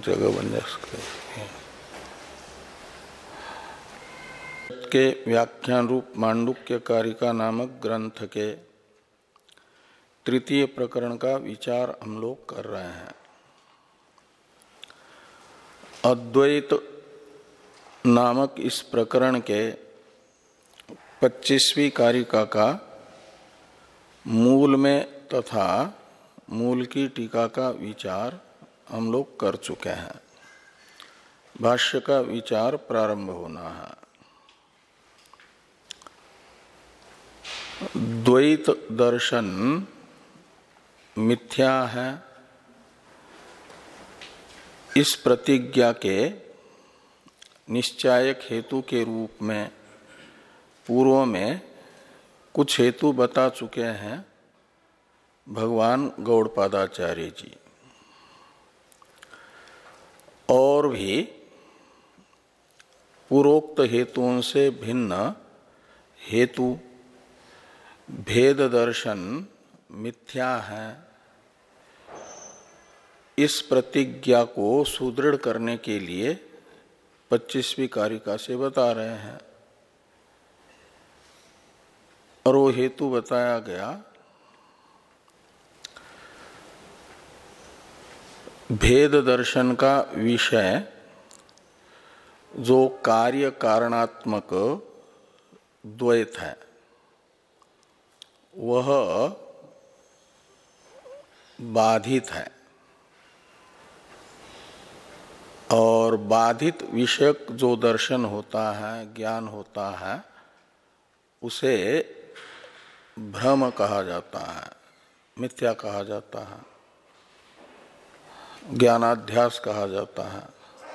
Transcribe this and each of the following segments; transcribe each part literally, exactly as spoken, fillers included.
जगह बन जा सकता है के व्याख्यान रूप मांडुक्य कारिका नामक ग्रंथ के तृतीय प्रकरण का विचार हम लोग कर रहे हैं। अद्वैत नामक इस प्रकरण के पच्चीसवीं कारिका का मूल में तथा मूल की टीका का विचार हम लोग कर चुके हैं। भाष्य का विचार प्रारंभ होना है। द्वैत दर्शन मिथ्या है, इस प्रतिज्ञा के निश्चायक हेतु के रूप में पूर्व में कुछ हेतु बता चुके हैं भगवान गौड़पादाचार्य जी। और भी पूर्वोक्त हेतुओं से भिन्न हेतु भेद दर्शन मिथ्या है, इस प्रतिज्ञा को सुदृढ़ करने के लिए पच्चीसवीं कारिका से बता रहे हैं। और वो हेतु बताया गया भेद दर्शन का विषय जो कार्य कारणात्मक द्वैत है वह बाधित है, और बाधित विषयक जो दर्शन होता है, ज्ञान होता है, उसे भ्रम कहा जाता है, मिथ्या कहा जाता है, ज्ञानाध्यास कहा जाता है।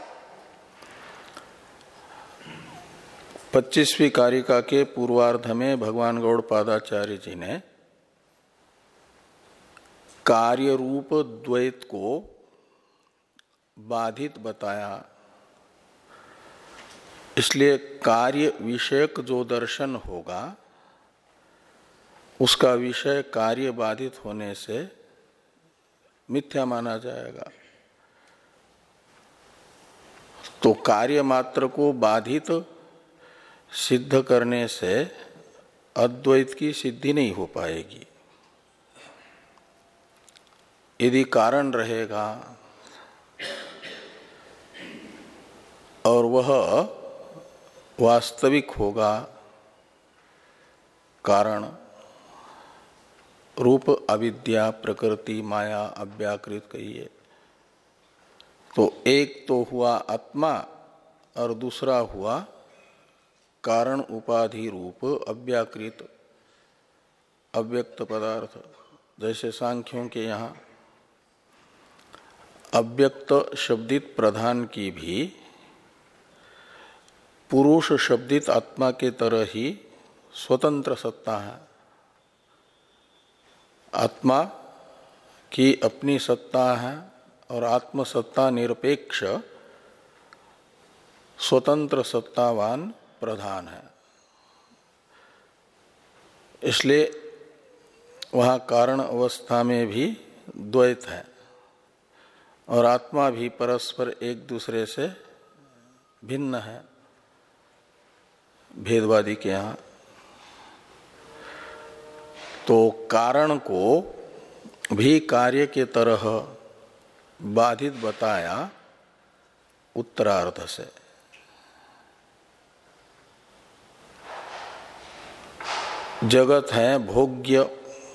पच्चीसवीं कारिका के पूर्वार्ध में भगवान गौड़पादाचार्य जी ने कार्य रूप द्वैत को बाधित बताया। इसलिए कार्य विषयक जो दर्शन होगा उसका विषय कार्य बाधित होने से मिथ्या माना जाएगा। तो कार्य मात्र को बाधित सिद्ध करने से अद्वैत की सिद्धि नहीं हो पाएगी। यदि कारण रहेगा और वह वास्तविक होगा, कारण रूप अविद्या प्रकृति माया अव्याकृत कहिए, तो एक तो हुआ आत्मा और दूसरा हुआ कारण उपाधि रूप अव्याकृत अव्यक्त पदार्थ। जैसे सांख्यों के यहाँ अव्यक्त शब्दित प्रधान की भी पुरुष शब्दित आत्मा के तरह ही स्वतंत्र सत्ता है। आत्मा की अपनी सत्ता है और आत्मसत्ता निरपेक्ष स्वतंत्र सत्तावान प्रधान है। इसलिए वहाँ कारण अवस्था में भी द्वैत है और आत्मा भी परस्पर एक दूसरे से भिन्न है भेदवादी के यहाँ। तो कारण को भी कार्य के तरह बाधित बताया उत्तरार्ध से। जगत है भोग्य,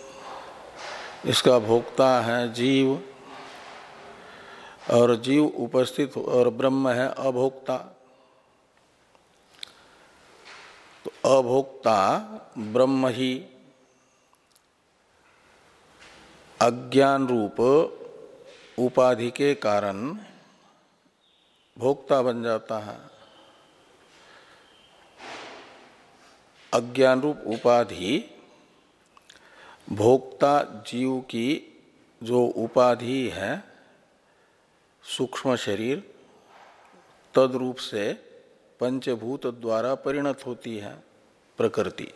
इसका भोक्ता है जीव, और जीव उपस्थित और ब्रह्म है अभोक्ता। तो अभोक्ता ब्रह्म ही अज्ञान रूप उपाधि के कारण भोक्ता बन जाता है। अज्ञान रूप उपाधि भोक्ता जीव की जो उपाधि है सूक्ष्म शरीर, तद रूप से पंचभूत द्वारा परिणत होती है प्रकृति।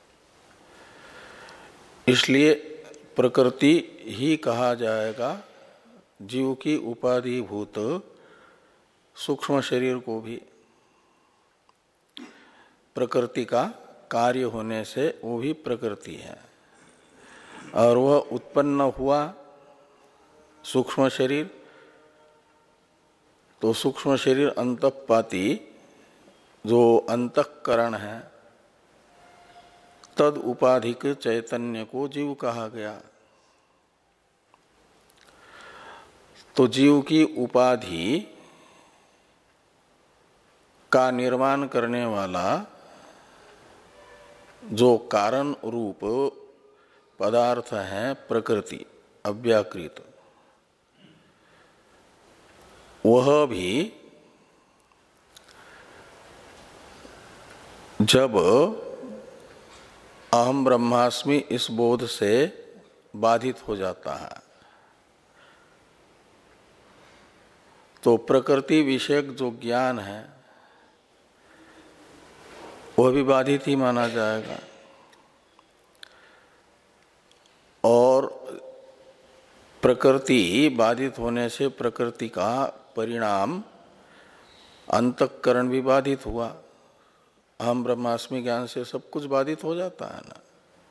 इसलिए प्रकृति ही कहा जाएगा जीव की उपाधिभूत सूक्ष्म शरीर को भी प्रकृति का कार्य होने से वो भी प्रकृति है, और वह उत्पन्न हुआ सूक्ष्म शरीर, तो सूक्ष्म शरीर अंतःपाती जो अंतःकरण है, तद उपाधिक चैतन्य को जीव कहा गया। तो जीव की उपाधि का निर्माण करने वाला जो कारण रूप पदार्थ है प्रकृति अव्याकृत, वह भी जब अहम ब्रह्मास्मि इस बोध से बाधित हो जाता है तो प्रकृति विषयक जो ज्ञान है वह भी बाधित ही माना जाएगा। और प्रकृति बाधित होने से प्रकृति का परिणाम अंतःकरण भी बाधित हुआ। अहम ब्रह्मास्मि ज्ञान से सब कुछ बाधित हो जाता है ना,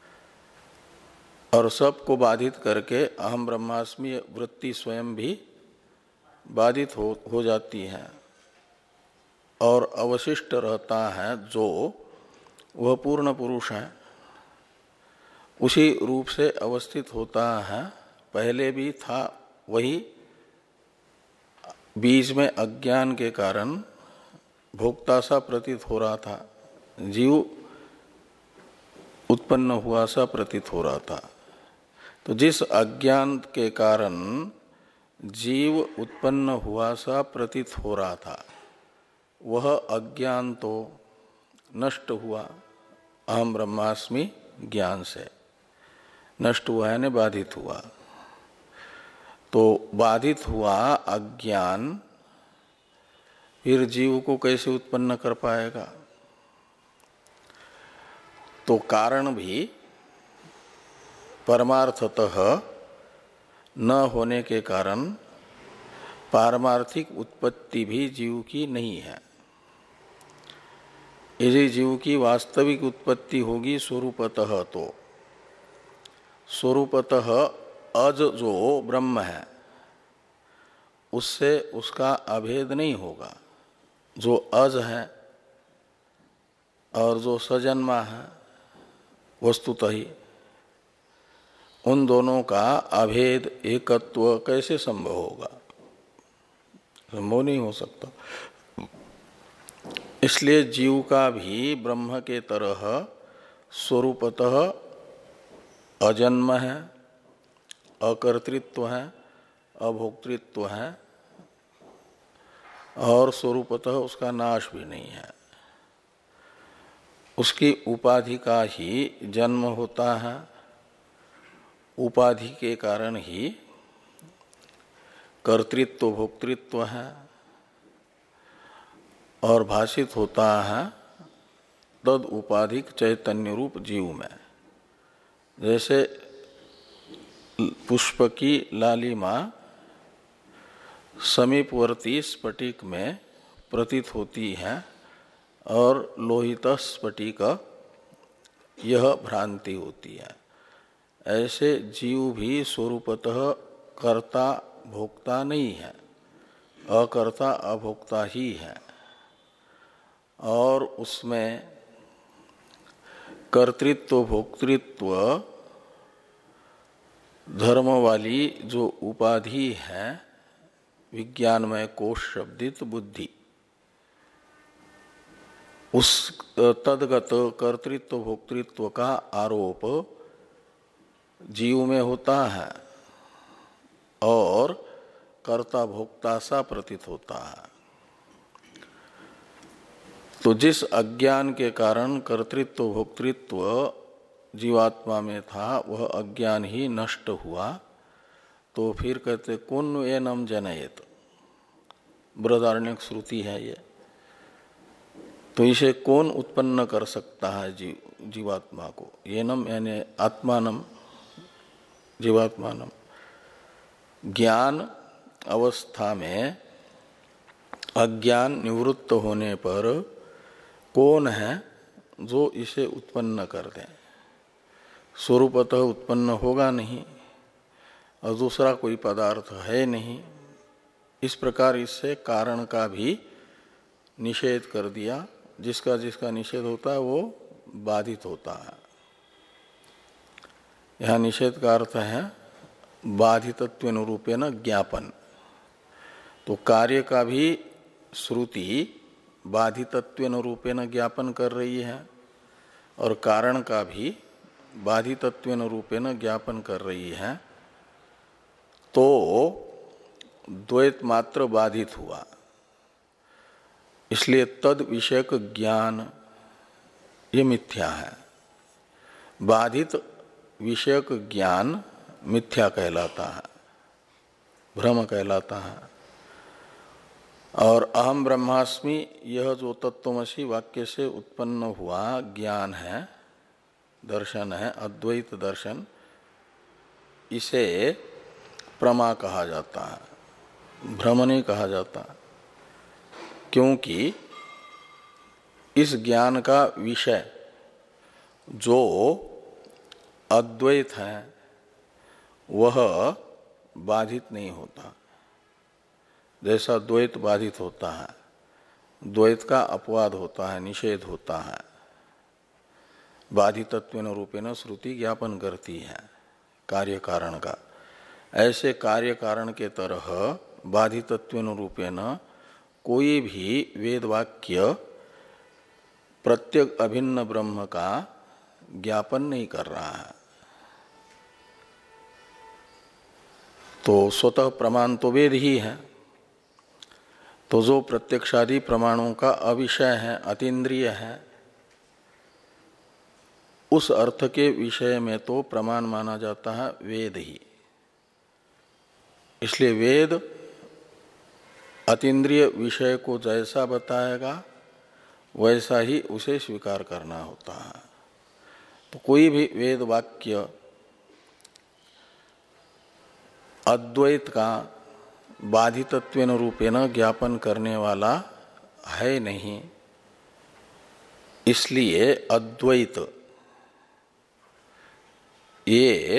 और सबको बाधित करके अहम ब्रह्मास्मि वृत्ति स्वयं भी बाधित हो, हो जाती है, और अवशिष्ट रहता है जो वह पूर्ण पुरुष है, उसी रूप से अवस्थित होता है। पहले भी था वही, बीज में अज्ञान के कारण भोक्ता सा प्रतीत हो रहा था, जीव उत्पन्न हुआ सा प्रतीत हो रहा था। तो जिस अज्ञान के कारण जीव उत्पन्न हुआ सा प्रतीत हो रहा था, वह अज्ञान तो नष्ट हुआ अहम ब्रह्मास्मि ज्ञान से, नष्ट हुआ है ने बाधित हुआ। तो बाधित हुआ अज्ञान फिर जीव को कैसे उत्पन्न कर पाएगा? तो कारण भी परमार्थतः न होने के कारण पारमार्थिक उत्पत्ति भी जीव की नहीं है। यदि जीव की वास्तविक उत्पत्ति होगी स्वरूपतः, तो स्वरूपतः अज जो ब्रह्म है उससे उसका अभेद नहीं होगा। जो अज है और जो सजन्मा है वस्तुतः ही, उन दोनों का अभेद एकत्व कैसे संभव होगा? संभव नहीं हो सकता। इसलिए जीव का भी ब्रह्म के तरह स्वरूपतः अजन्म है, अकर्तृत्व है, अभोक्तृत्व है, और स्वरूपतः उसका नाश भी नहीं है। उसकी उपाधि का ही जन्म होता है, उपाधि के कारण ही कर्तृत्व भोक्तृत्व है, और भाषित होता है तद उपाधिक चैतन्य रूप जीव में। जैसे पुष्प की लालिमा समीपवर्ती स्फटिक में प्रतीत होती है और लोहित स्फटिक यह भ्रांति होती है, ऐसे जीव भी स्वरूपतः कर्ता भोक्ता नहीं है, अकर्ता अभोक्ता ही है। और उसमें कर्तृत्व भोक्तृत्व धर्म वाली जो उपाधि है विज्ञानमय कोश शब्दित बुद्धि, उस तदगत कर्तृत्व भोक्तृत्व का आरोप जीव में होता है और कर्ता भोक्ता सा प्रतीत होता है। तो जिस अज्ञान के कारण कर्तृत्व भोक्तृत्व जीवात्मा में था वह अज्ञान ही नष्ट हुआ, तो फिर कहते कौन एनम जनयेत, बृहदारण्यक श्रुति है ये। तो इसे कौन उत्पन्न कर सकता है जीव जीवात्मा को? एनम यानी आत्मानम, जीवात्मानम। ज्ञान अवस्था में अज्ञान निवृत्त होने पर कौन है जो इसे उत्पन्न कर दे? स्वरूपतः उत्पन्न होगा नहीं और दूसरा कोई पदार्थ है नहीं। इस प्रकार इससे कारण का भी निषेध कर दिया। जिसका जिसका निषेध होता है वो बाधित होता है। यहाँ निषेध का अर्थ है बाधितत्वेन रूपेण ज्ञापन। तो कार्य का भी श्रुति बाधितत्वेन रूपेण ज्ञापन कर रही है और कारण का भी बाधितत्वेन रूपेण ज्ञापन कर रही है। तो द्वैत मात्र बाधित हुआ। इसलिए तद विषयक ज्ञान ये मिथ्या है। बाधित विषयक ज्ञान मिथ्या कहलाता है, भ्रम कहलाता है। और अहम ब्रह्मास्मि यह जो तत्त्वमसि वाक्य से उत्पन्न हुआ ज्ञान है, दर्शन है, अद्वैत दर्शन, इसे प्रमा कहा जाता है, भ्रम नहीं कहा जाता। क्योंकि इस ज्ञान का विषय जो अद्वैत है वह बाधित नहीं होता। जैसा द्वैत बाधित होता है, द्वैत का अपवाद होता है, निषेध होता है, बाधितत्वेन रूपेण श्रुति ज्ञापन करती है कार्य कारण का। ऐसे कार्य कारण के तरह बाधितत्वेन रूपेण कोई भी वेद वाक्य प्रत्येक अभिन्न ब्रह्म का ज्ञापन नहीं कर रहा है। तो स्वतः प्रमाण तो वेद ही है। तो जो प्रत्यक्षादि प्रमाणों का अविषय है, अतीन्द्रिय है, उस अर्थ के विषय में तो प्रमाण माना जाता है वेद ही। इसलिए वेद अतीन्द्रिय विषय को जैसा बताएगा वैसा ही उसे स्वीकार करना होता है। तो कोई भी वेद वाक्य अद्वैत का बाधितत्वेन रूपेण ज्ञापन करने वाला है नहीं। इसलिए अद्वैत ये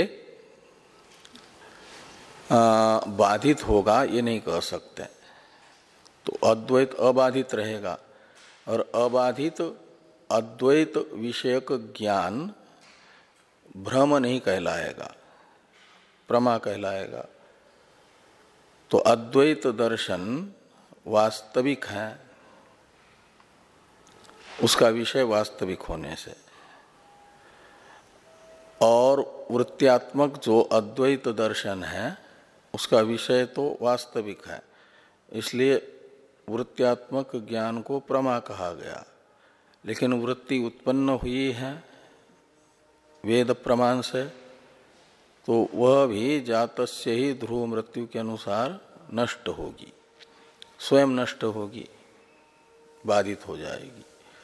बाधित होगा ये नहीं कह सकते। तो अद्वैत अबाधित रहेगा और अबाधित अद्वैत विषयक ज्ञान भ्रम नहीं कहलाएगा, प्रमा कहलाएगा। तो अद्वैत दर्शन वास्तविक है, उसका विषय वास्तविक होने से। और वृत्त्यात्मक जो अद्वैत दर्शन है उसका विषय तो वास्तविक है। इसलिए वृत्त्यात्मक ज्ञान को प्रमा कहा गया। लेकिन वृत्ति उत्पन्न हुई है वेद प्रमाण से, तो वह भी जातस्य ही ध्रुव मृत्यु के अनुसार नष्ट होगी, स्वयं नष्ट होगी, बाधित हो जाएगी।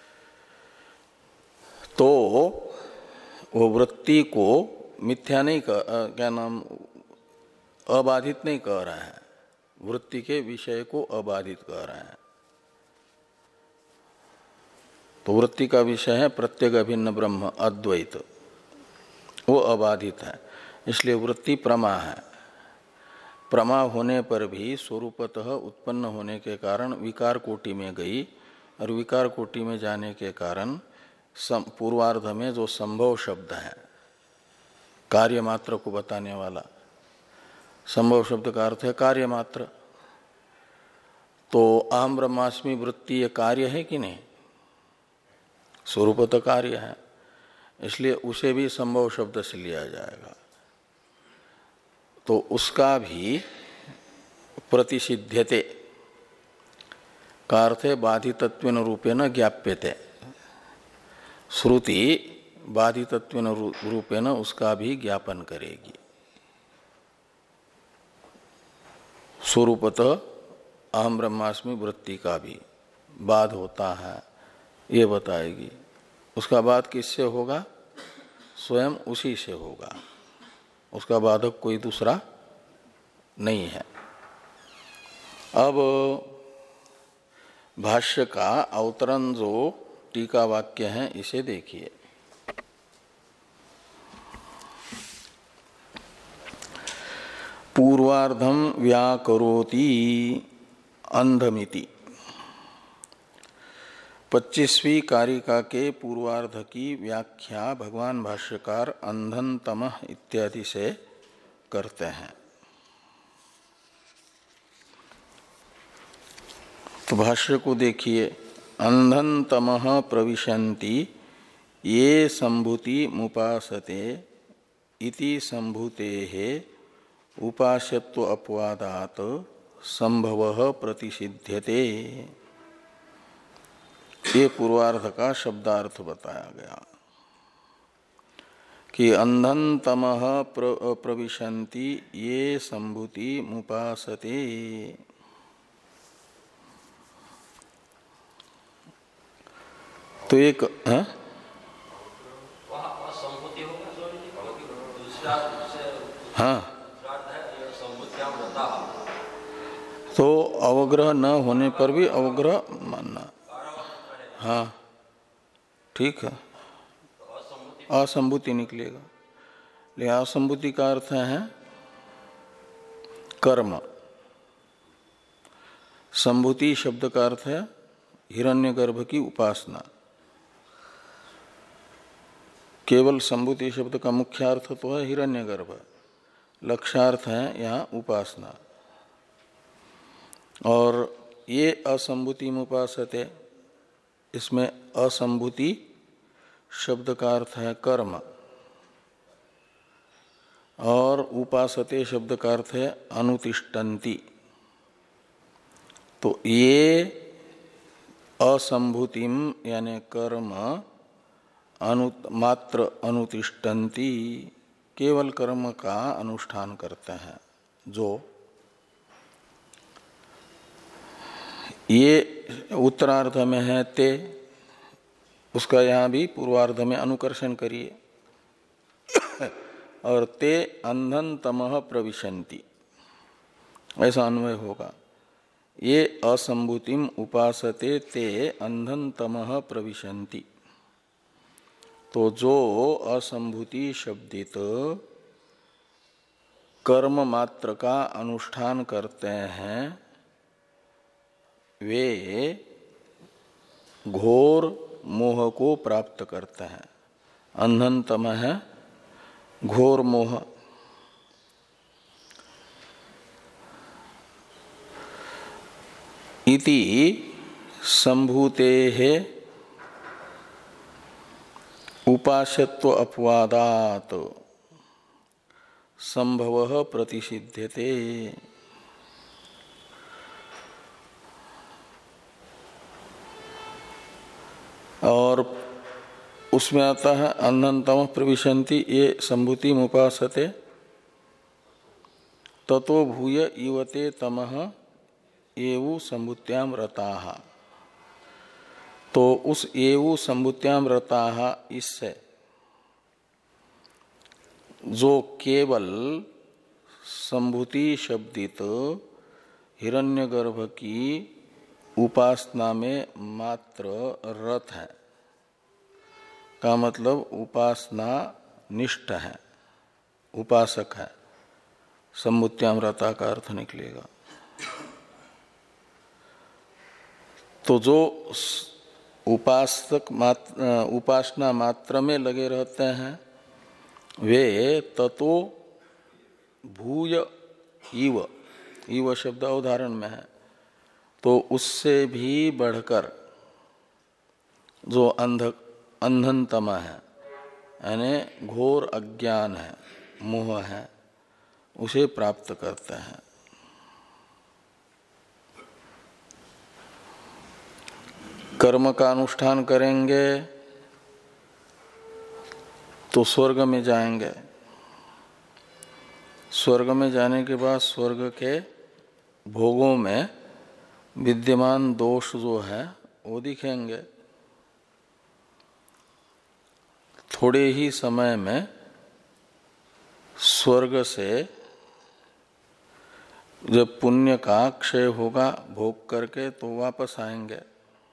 तो वो वृत्ति को मिथ्या नहीं कर, क्या नाम अबाधित नहीं कह रहा है, वृत्ति के विषय को अबाधित कह रहे हैं। तो वृत्ति का विषय है प्रत्येक अभिन्न ब्रह्म अद्वैत, वो अबाधित है। इसलिए वृत्ति प्रमा है। प्रमा होने पर भी स्वरूपतः उत्पन्न होने के कारण विकार कोटि में गई और विकार कोटि में जाने के कारण पूर्वार्ध में जो संभव शब्द है कार्य मात्र को बताने वाला, संभव शब्द का अर्थ है कार्य मात्र। तो अहम ब्रह्मास्मि वृत्ति ये कार्य है कि नहीं? स्वरूपतः कार्य है, इसलिए उसे भी संभव शब्द से लिया जाएगा। तो उसका भी प्रतिसिध्यते का अर्थ है बाधितत्वेन रूपेण ज्ञाप्यते। श्रुति बाधितत्वेन रूपेण उसका भी ज्ञापन करेगी। स्वरूपतः अहम ब्रह्मास्मि वृत्ति का भी बाध होता है ये बताएगी। उसका बाध किससे होगा? स्वयं उसी से होगा, उसका बाधक कोई दूसरा नहीं है। अब भाष्य का अवतरण जो टीका वाक्य है इसे देखिए। पूर्वार्धम व्याकरोति अंधमिति। पच्चीसवीं कारिका के पूर्वार्ध की व्याख्या भगवान भाष्यकार अंधन तमः इत्यादि से करते हैं। तो भाष्य को देखिए। अंधन तमः प्रविशन्ति ये संभूति मुपासते इति संभूतेः उपास्यत्व अपवादात संभवः प्रतिसिध्यते। ये पूर्वार्ध का शब्दार्थ बताया गया कि अंधन तमः प्र, प्रविशन्ति ये संभूति मुपासते। तो एक हाँ हाँ तो अवग्रह न होने पर भी अवग्रह मानना। हाँ ठीक है, असंभूति निकलेगा। लेकिन असंभूति का अर्थ है कर्म। संभूति शब्द का अर्थ है हिरण्यगर्भ की उपासना। केवल संभूति शब्द का मुख्य अर्थ तो है हिरण्यगर्भ, लक्ष्यार्थ है यहाँ उपासना। और ये असंभूति मुपासते, इसमें असंभूति शब्द का अर्थ है कर्म और उपासते शब्द का अर्थ है अनुतिष्ठन्ति। तो ये असंभूतिम यानी कर्म अनु मात्र अनुतिष्ठन्ति, केवल कर्म का अनुष्ठान करते हैं जो। ये उत्तरार्ध में है ते, उसका यहाँ भी पूर्वार्ध में अनुकर्षण करिए। और ते अंधन तमः प्रविशन्ति ऐसा अन्वय होगा। ये असंभूतिम उपासते ते अंधन तमः प्रविशन्ति। तो जो असंभूति शब्दित कर्म मात्र का अनुष्ठान करते हैं वे घोर मोह को प्राप्त करते हैं। अंधन तमः है घोर मोह। इति संभूतेः उपास्यत्व अपवादात संभवः प्रतिसिध्यते। और उसमें आता है अंधन तमः प्रविशन्ति ये संभूति मुपासते ततो भूय इवते तमः एवं संभूत्याम रताः। तो उस एवं संभूत्याम रताः इससे जो केवल संभूति शब्दित हिरण्यगर्भ की उपासना में मात्र रत है का मतलब उपासना निष्ठ है, उपासक है। संभूत्याम रता का अर्थ निकलेगा। तो जो उपासक मात्र उपासना मात्र में लगे रहते हैं वे ततो भूय इव, इव शब्द उदाहरण में है, तो उससे भी बढ़कर जो अंध अंधनतमा है यानी घोर अज्ञान है, मोह है, उसे प्राप्त करते हैं। कर्म का अनुष्ठान करेंगे तो स्वर्ग में जाएंगे। स्वर्ग में जाने के बाद स्वर्ग के भोगों में विद्यमान दोष जो है वो दिखेंगे। थोड़े ही समय में स्वर्ग से जब पुण्य का क्षय होगा भोग करके तो वापस आएंगे।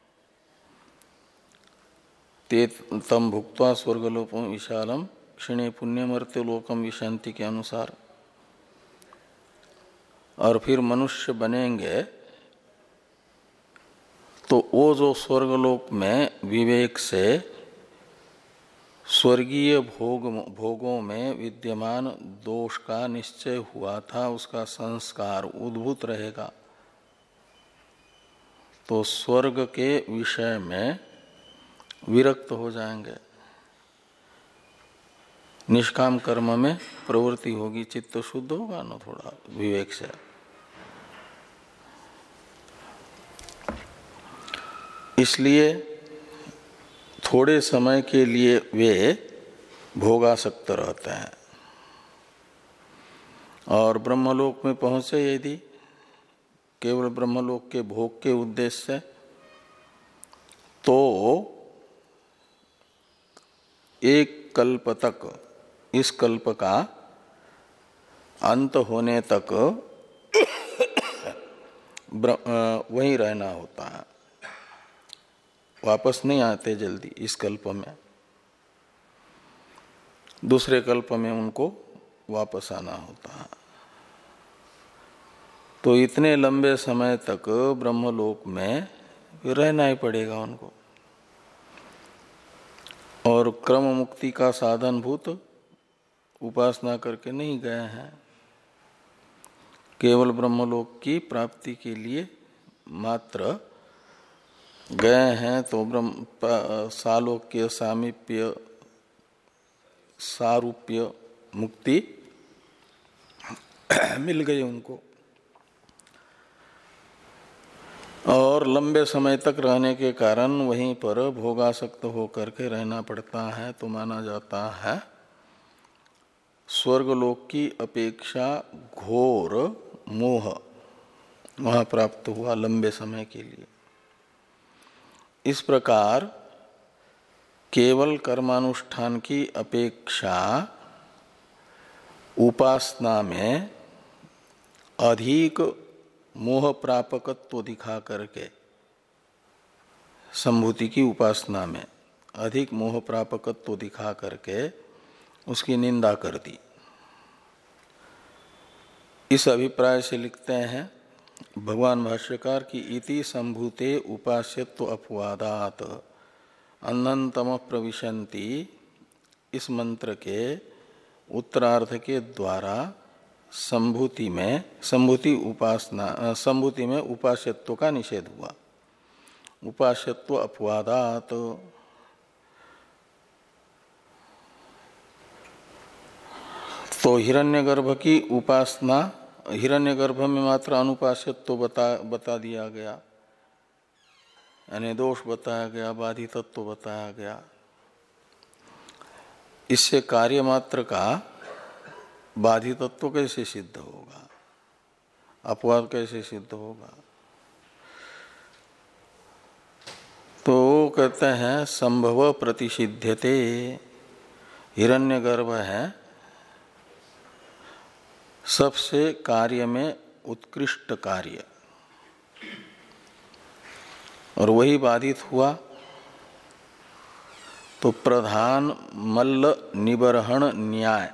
ते तम भुक्त्वा स्वर्गलोकम विशालम क्षिणे पुण्यमर्त्य लोकम विशांति के अनुसार। और फिर मनुष्य बनेंगे तो वो जो स्वर्गलोक में विवेक से स्वर्गीय भोग भोगों में विद्यमान दोष का निश्चय हुआ था, उसका संस्कार उद्भूत रहेगा। तो स्वर्ग के विषय में विरक्त हो जाएंगे, निष्काम कर्म में प्रवृत्ति होगी, चित्त शुद्ध होगा ना थोड़ा विवेक से। इसलिए थोड़े समय के लिए वे भोगासक्त रहते हैं। और ब्रह्मलोक में पहुंचे यदि केवल ब्रह्मलोक के भोग के उद्देश्य से, तो एक कल्प तक, इस कल्प का अंत होने तक वहीं रहना होता है, वापस नहीं आते जल्दी इस कल्प में। दूसरे कल्प में उनको वापस आना होता है। तो इतने लंबे समय तक ब्रह्मलोक में रहना ही पड़ेगा उनको। और क्रम मुक्ति का साधन भूत उपासना करके नहीं गए हैं, केवल ब्रह्मलोक की प्राप्ति के लिए मात्र गए हैं। तो ब्रह्म सालोक्य सामीप्य सारूप्य मुक्ति मिल गई उनको। और लंबे समय तक रहने के कारण वहीं पर भोगासक्त होकर के रहना पड़ता है। तो माना जाता है स्वर्गलोक की अपेक्षा घोर मोह वहां प्राप्त हुआ लंबे समय के लिए। इस प्रकार केवल कर्मानुष्ठान की अपेक्षा उपासना में अधिक मोह प्रापकत्व दिखा करके, संभूति की उपासना में अधिक मोह प्रापकत्व दिखा करके उसकी निंदा कर दी। इस अभिप्राय से लिखते हैं भगवान भाष्यकार की इति संभूते उपास्यत्व अपवादात अनंतम प्रविशन्ति। इस मंत्र के उत्तरार्ध के द्वारा संभूति में संभूति उपासना संभूति में उपास्यत्व का निषेध हुआ। उपास्यत्व अपवादात तो हिरण्यगर्भ की उपासना, हिरण्यगर्भ में मात्र अनुपास्यत्व बता बता दिया गया, यानी दोष बताया गया, बाधितत्व बताया गया। इससे कार्य मात्र का बाधितत्व कैसे सिद्ध होगा, अपवाद कैसे सिद्ध होगा? तो कहते हैं संभव प्रतिषिध्यते। हिरण्यगर्भ है सबसे कार्य में उत्कृष्ट कार्य, और वही बाधित हुआ तो प्रधान मल्ल निबर्हण न्याय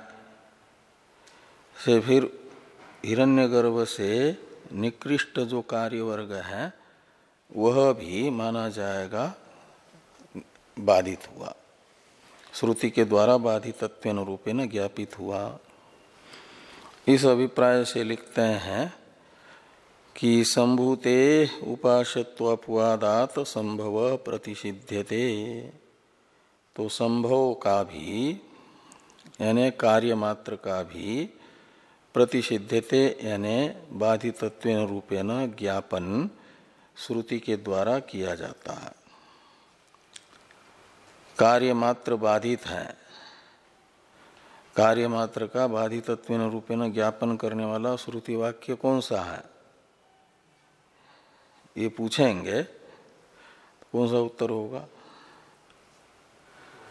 से फिर हिरण्यगर्भ से निकृष्ट जो कार्य वर्ग है वह भी माना जाएगा बाधित हुआ, श्रुति के द्वारा बाधितत्वेन रूपेण ज्ञापित हुआ। इस अभिप्राय से लिखते हैं कि संभूते उपास्यत्वापवादात संभव प्रतिषिध्यते। तो संभव का भी यानी कार्य मात्र का भी प्रतिषिध्यते यानी बाधितत्वेन रूपेण ज्ञापन श्रुति के द्वारा किया जाता है। कार्य मात्र बाधित है, कार्य मात्र का बाधितत्वेन रूपेण ज्ञापन करने वाला श्रुति वाक्य कौन सा है, ये पूछेंगे तो कौन सा उत्तर होगा?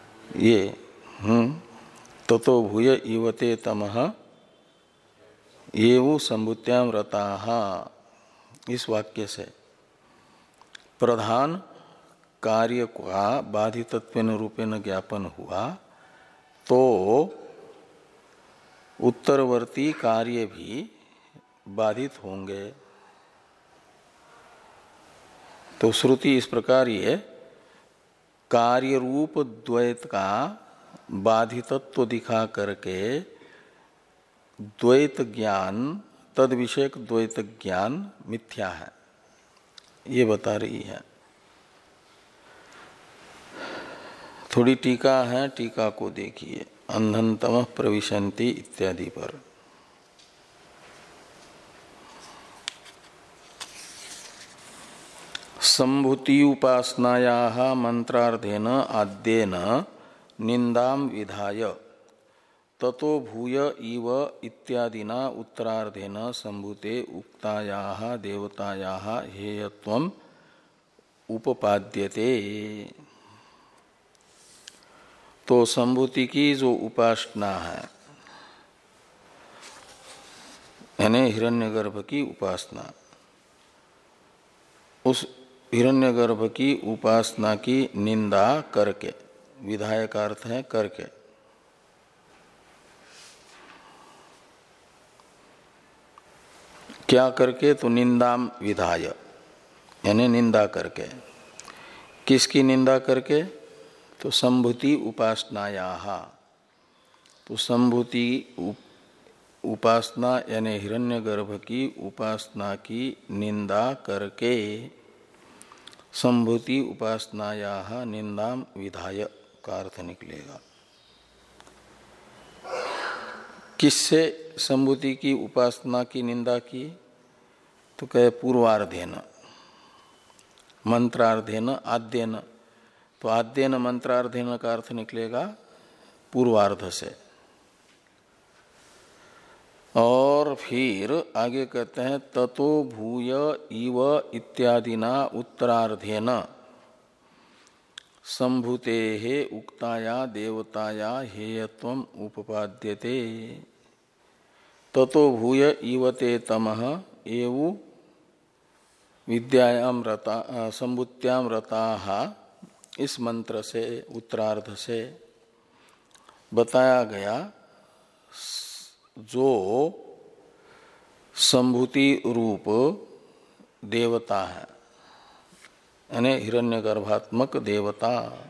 ये हम्म ततो भूय इवते तमः एवं संभूत्याम रताः, इस वाक्य से प्रधान कार्य का बाधितत्वेन रूपेण ज्ञापन हुआ, तो उत्तरवर्ती कार्य भी बाधित होंगे। तो श्रुति इस प्रकार ये कार्य रूप द्वैत का बाधितत्व दिखा करके द्वैत ज्ञान, तद विषयक द्वैत ज्ञान मिथ्या है, ये बता रही है। थोड़ी टीका है, टीका को देखिए। अंधनतम प्रविशन्ति इत्यादि पर संभूति उपासनायाः मंत्रार्धेन आद्येन निंदाम विधाय ततो भूय इव इत्यादिना उत्तरार्धेन संभूते उक्तायाः देवतायाः हेयत्वम् उपपाद्यते। तो संभूति की जो उपासना है, यानी हिरण्यगर्भ की उपासना, उस हिरण्यगर्भ की उपासना की निंदा करके, विधाय का अर्थ है करके, क्या करके? तो निंदाम विधाय, यानी निंदा करके। किसकी निंदा करके? तो संभूति उपासनायाः, तो संभूति उपासना यानी हिरण्यगर्भ की उपासना की निंदा करके संभूति उपासनायाः निंदाम विधाय का अर्थ निकलेगा। किससे संभूति की उपासना की निंदा की? तो कहे पूर्वार्धेन, मंत्रार्धेन, आद्येन। तो आद्येन मंत्रार्धेन का अर्थ निकलेगा पूर्वार्ध से। और फिर आगे कहते हैं ततो भूय इव इत्यादिना उत्तरार्धेन संभूतेः उक्ताया देवताया हेयत्वम् उपपाद्यते। ततो भूय इवते तमः एवं विद्यायाम रता संभूत्याम रताः, इस मंत्र से उत्तरार्ध से बताया गया जो संभूति रूप देवता है, यानी हिरण्यगर्भात्मक देवता,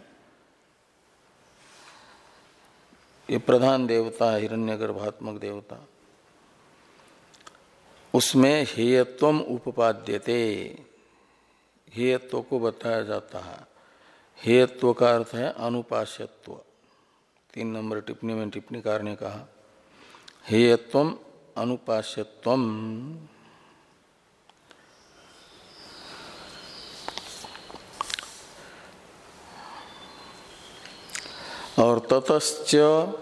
ये प्रधान देवता है, हिरण्यगर्भात्मक देवता, उसमें हेयत्वम उपपाद्यते, हेयत्व को बताया जाता है। हेयत्व का अर्थ है अनुपास्यत्व। तीन नंबर टिप्पणी में टिप्पणीकार ने कहा हेयत्वम अनुपास्यत्वम। और ततश्च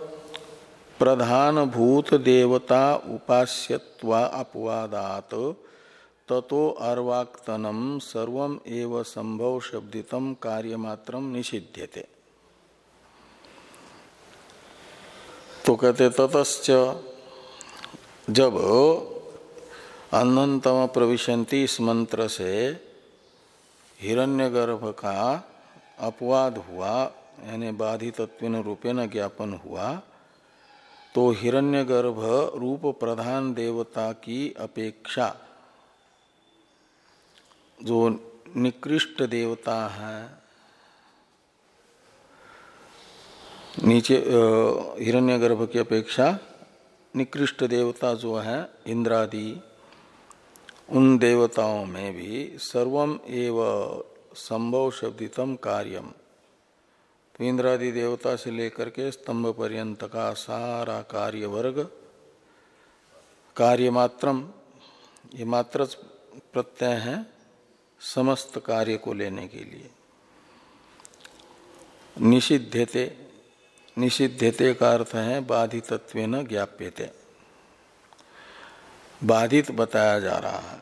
प्रधानभूत देवता उपास्यत्वा अपवादात ततो अर्वाक्तनम सर्वम एव संभव शब्दितम कार्यमात्रम निषिध्यते। तो कहते ततश्च, जब अनंतम प्रविशन्ति इस मंत्र से हिरण्यगर्भ का अपवाद हुआ, यानी बाधितत्वेन रूपेण ज्ञापन हुआ, तो हिरण्यगर्भ रूप प्रधान देवता की अपेक्षा जो निकृष्ट देवता है, नीचे हिरण्यगर्भ की अपेक्षा निकृष्ट देवता जो है इंद्रादि, उन देवताओं में भी सर्वम एव संभव शब्दितम कार्यम, तो इंद्रादि देवता से लेकर के स्तंभ पर्यंत का सारा कार्य वर्ग, कार्य मात्रम, ये मात्र प्रत्यय है समस्त कार्य को लेने के लिए। निषिध्यते, निषिध्यते का अर्थ है बाधितत्वेन ज्ञाप्यते, बाधित बताया जा रहा है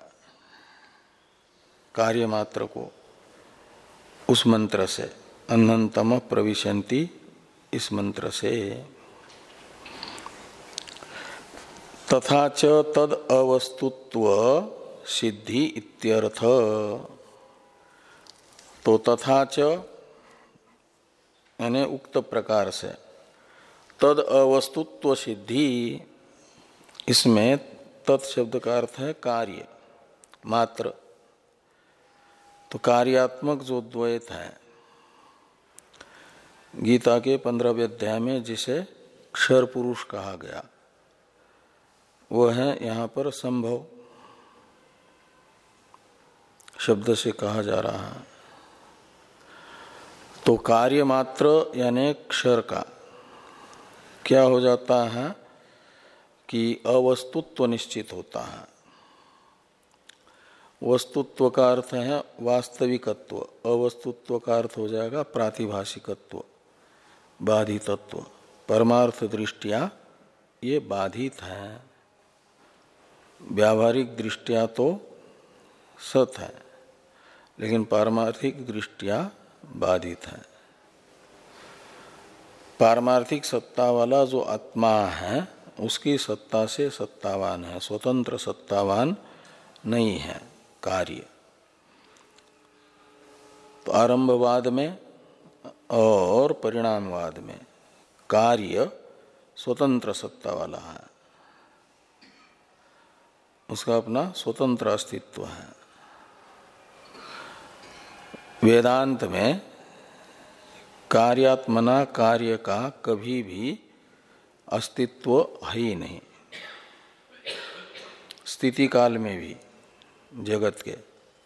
कार्य मात्र को उस मंत्र से, अनंतम प्रविशन्ति इस मंत्र से। तथा च तद अवस्तुत्व सिद्धि इत्यर्थ। तो तथा च यानी उक्त प्रकार से तद अवस्तुत्व सिद्धि, इसमें तत् शब्द का अर्थ है कार्य मात्र। तो कार्यात्मक जो द्वैत है गीता के पंद्रहवें अध्याय में जिसे क्षर पुरुष कहा गया, वो है यहाँ पर संभव शब्द से कहा जा रहा है। तो कार्य मात्र यानी क्षर का क्या हो जाता है कि अवस्तुत्व निश्चित होता है। वस्तुत्व का अर्थ है वास्तविकत्व, अवस्तुत्व का अर्थ हो जाएगा प्रातिभाषिकत्व, बाधितत्व। परमार्थ दृष्टिया ये बाधित है, व्यावहारिक दृष्टिया तो सत है, लेकिन पारमार्थिक दृष्टिया बाधित है। पारमार्थिक सत्ता वाला जो आत्मा है उसकी सत्ता से सत्तावान है, स्वतंत्र सत्तावान नहीं है कार्य। तो आरंभवाद में और परिणामवाद में कार्य स्वतंत्र सत्ता वाला है, उसका अपना स्वतंत्र अस्तित्व है। वेदांत में कार्यात्मना कार्य का कभी भी अस्तित्व है ही नहीं। स्थिति काल में भी जगत के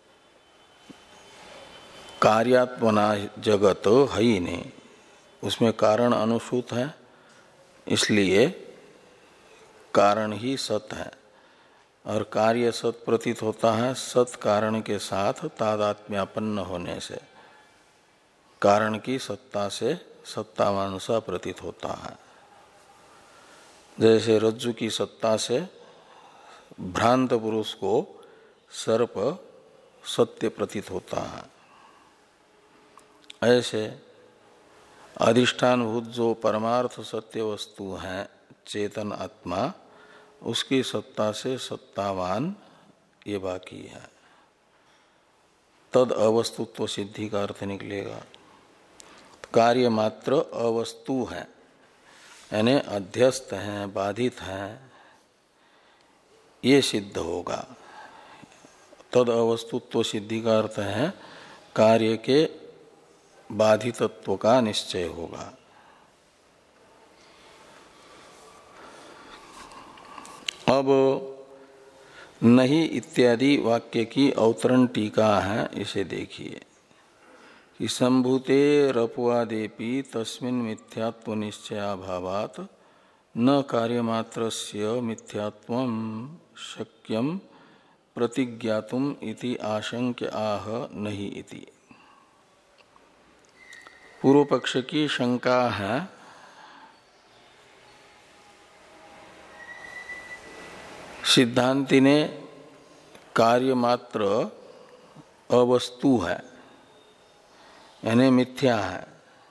कार्यात्मना जगत है ही नहीं, उसमें कारण अनुसूत है, इसलिए कारण ही सत है। और कार्य सत प्रतीत होता है सत कारण के साथ तादात्म्यापन्न होने से, कारण की सत्ता से सत्तावान सा प्रतीत होता है। जैसे रज्जु की सत्ता से भ्रांत पुरुष को सर्प सत्य प्रतीत होता है, ऐसे अधिष्ठानभूत जो परमार्थ सत्य वस्तु है चेतन आत्मा, उसकी सत्ता से सत्तावान ये बाकी है। तद अवस्तुत्व सिद्धि का अर्थ निकलेगा। कार्य मात्र अवस्तु है यानी अध्यस्त है, बाधित है, ये सिद्ध होगा। तद अवस्तुत्व सिद्धि का अर्थ है कार्य के बाधितत्व का निश्चय होगा। अब नहीं इत्यादि वाक्य की अवतरण टीका है, इसे देखिए कि संभूते रपवादेपि तस्मिन् मिथ्यात्व निश्चयाभावात् न कार्यमात्रस्य मिथ्यात्वं शक्यं प्रतिज्ञातुम इति आशंक्य आह नहीं इति। पूर्व पक्ष की शंका है सिद्धांति ने कार्य मात्र अवस्तु है यानी मिथ्या है,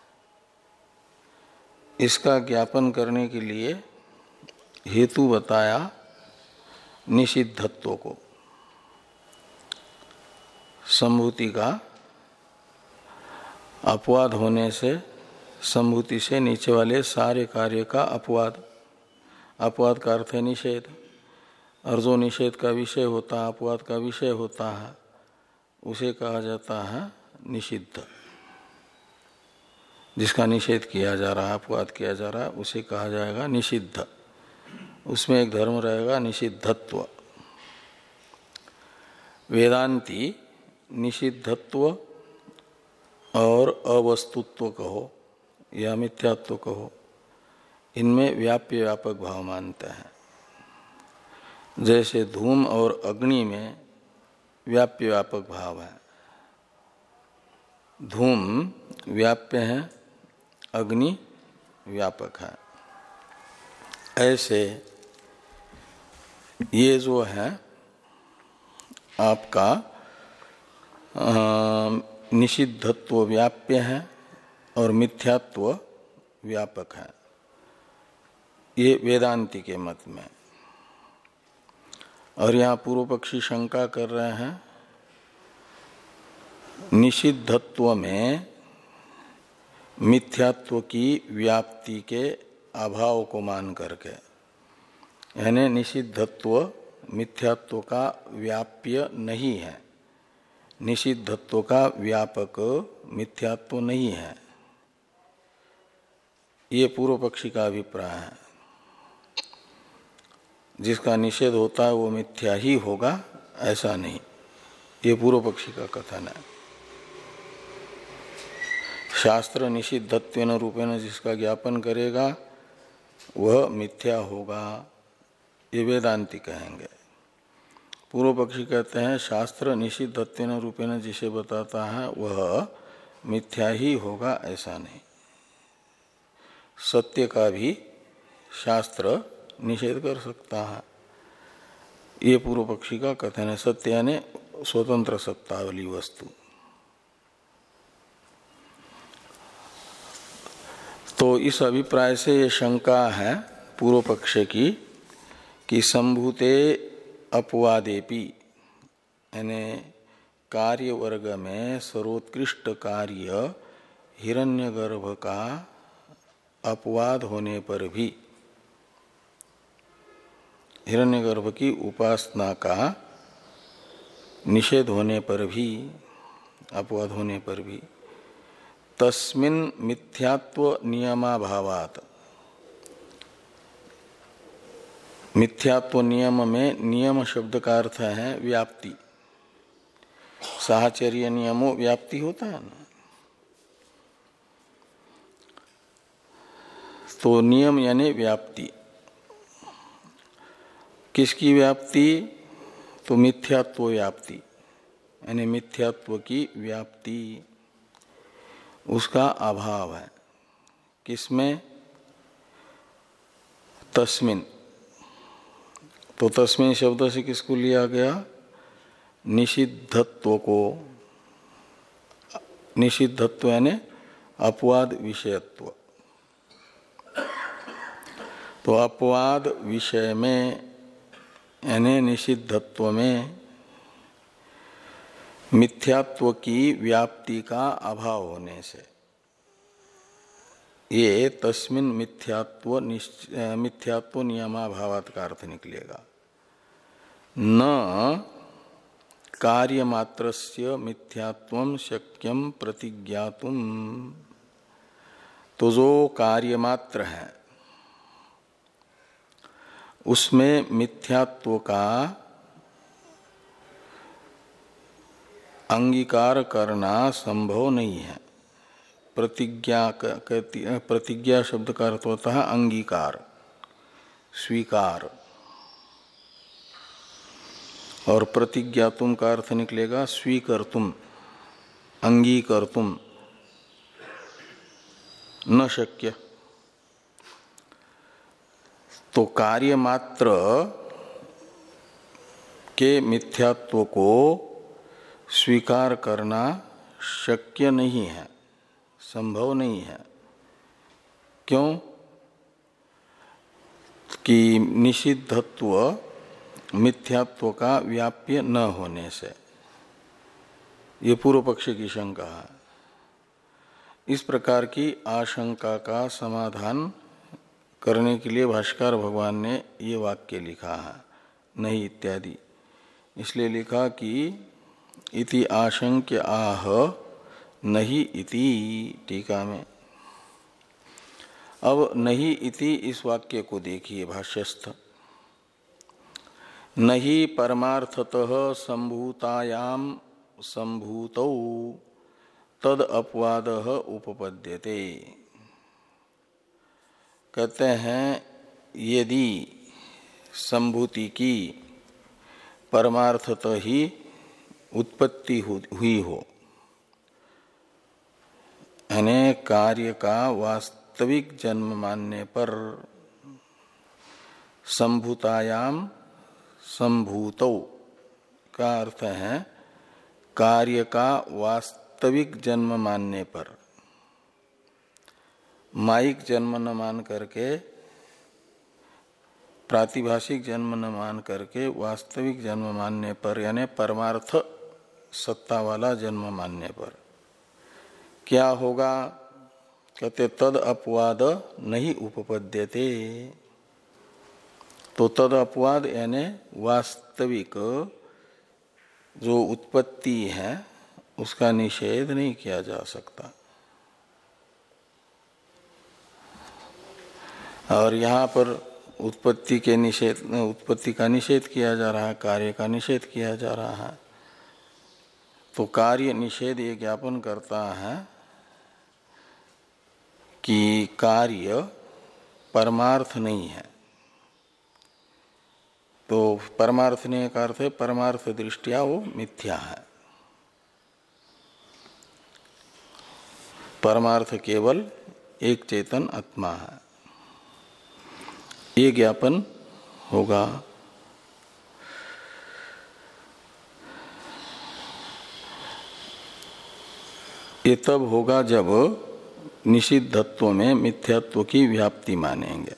इसका ज्ञापन करने के लिए हेतु बताया निषिद्धत्व को। संभूति का अपवाद होने से संभूति से नीचे वाले सारे कार्य का अपवाद, अपवाद का अर्थ है निषेध, और जो निषेध का विषय होता है, अपवाद का विषय होता है, उसे कहा जाता है निषिद्ध। जिसका निषेध किया जा रहा है, अपवाद किया जा रहा है, उसे कहा जाएगा निषिद्ध। उसमें एक धर्म रहेगा निषिद्धत्व। वेदांती निषिद्धत्व और अवस्तुत्व कहो या मिथ्यात्व कहो, इनमें व्याप्य व्यापक भाव मानते हैं। जैसे धूम और अग्नि में व्याप्य व्यापक भाव है, धूम व्याप्य है, अग्नि व्यापक है। ऐसे ये जो है आपका निषिद्धत्व व्याप्य है और मिथ्यात्व व्यापक है, ये वेदांति के मत में। और यहाँ पूर्व पक्षी शंका कर रहे हैं निषिद्धत्व में मिथ्यात्व की व्याप्ति के अभाव को मान करके, यानी निषिद्धत्व मिथ्यात्व का व्याप्य नहीं है, निषिद्धत्व का व्यापक मिथ्यात्व नहीं है, ये पूर्व पक्षी का अभिप्राय है। जिसका निषेध होता है वो मिथ्या ही होगा ऐसा नहीं, ये पूर्व पक्षी का कथन है। शास्त्र निषिद्धत्वेन रूपेण जिसका ज्ञापन करेगा वह मिथ्या होगा, ये वेदांती कहेंगे। पूर्व पक्षी कहते हैं शास्त्र निषिद्धत्वेन रूपेण जिसे बताता है वह मिथ्या ही होगा ऐसा नहीं, सत्य का भी शास्त्र निषेध कर सकता है, ये पूर्व पक्षी का कथन है। सत्य यानी स्वतंत्र सत्ता वाली वस्तु। तो इस अभिप्राय से ये शंका है पूर्व पक्ष की कि संभूते अपवादेपि, यानी कार्य वर्ग में सर्वोत्कृष्ट कार्य हिरण्यगर्भ का अपवाद होने पर भी, हिरण्यगर्भ की उपासना का निषेध होने पर भी, अपवाद होने पर भी, तस्मिन् मिथ्यात्व नियमाभावात्, मिथ्यात्व नियम में नियम शब्द का अर्थ है व्याप्ति, साहचर्य नियमो व्याप्ति होता है ना, तो नियम यानी व्याप्ति, किसकी व्याप्ति, तो मिथ्यात्व व्याप्ति, यानी मिथ्यात्व की व्याप्ति, उसका अभाव है। किसमें, तस्मिन, तो तस्मिन शब्द से किसको लिया गया, निषिद्धत्व को, निषिद्धत्व यानी अपवाद विषयत्व, तो अपवाद विषय में यानी निषिद्धत्व में मिथ्यात्व की व्याप्ति का अभाव होने से ये तस्मिन् मिथ्यात्व मिथ्यात्व नियमाभावात् का अर्थ निकलेगा। न कार्यमात्रस्य मिथ्यात्वं शक्यं प्रतिज्ञातुम, तो जो कार्यमात्र है उसमें मिथ्यात्व का अंगीकार करना संभव नहीं है। प्रतिज्ञा कहती, प्रतिज्ञा शब्द का अर्थ होता है अंगीकार, स्वीकार, और प्रतिज्ञातुम का अर्थ निकलेगा स्वीकर्तुम, अंगीकर्तुम, न शक्य। तो कार्य मात्र के मिथ्यात्व को स्वीकार करना शक्य नहीं है, संभव नहीं है। क्यों कि निषिद्धत्व मिथ्यात्व का व्याप्य न होने से, ये पूर्व पक्ष की शंका है। इस प्रकार की आशंका का समाधान करने के लिए भाष्कर भगवान ने ये वाक्य लिखा है, नहीं इत्यादि। इसलिए लिखा कि इति आशंक्य आह नहीं इति, टीका में। अब नहीं इति इस वाक्य को देखिए भाष्यस्थ। नहीं परमार्थतः संभूतायाम संभूतौ तद अपवादः उपपद्यते। कहते हैं यदि संभूति की परमार्थतः ही उत्पत्ति हुई हो, यानी कार्य का वास्तविक जन्म मानने पर संभूतायाम संभूतौ का अर्थ है कार्य का वास्तविक जन्म मानने पर, माइक जन्म न मान करके प्रातिभाषिक जन्म न मान करके वास्तविक जन्म मानने पर, यानी परमार्थ सत्ता वाला जन्म मानने पर क्या होगा? कहते तद अपवाद नहीं उपपद्यते। तो तद अपवाद यानी वास्तविक जो उत्पत्ति है उसका निषेध नहीं किया जा सकता। और यहाँ पर उत्पत्ति के निषेध उत्पत्ति का निषेध किया जा रहा है, कार्य का निषेध किया जा रहा है। तो कार्य निषेध ये ज्ञापन करता है कि कार्य परमार्थ नहीं है। तो परमार्थ नहीं का अर्थ है परमार्थ दृष्टिया वो मिथ्या है। परमार्थ केवल एक चेतन आत्मा है, ये ज्ञापन होगा। ये तब होगा जब निषिद्धत्व में मिथ्यात्व की व्याप्ति मानेंगे।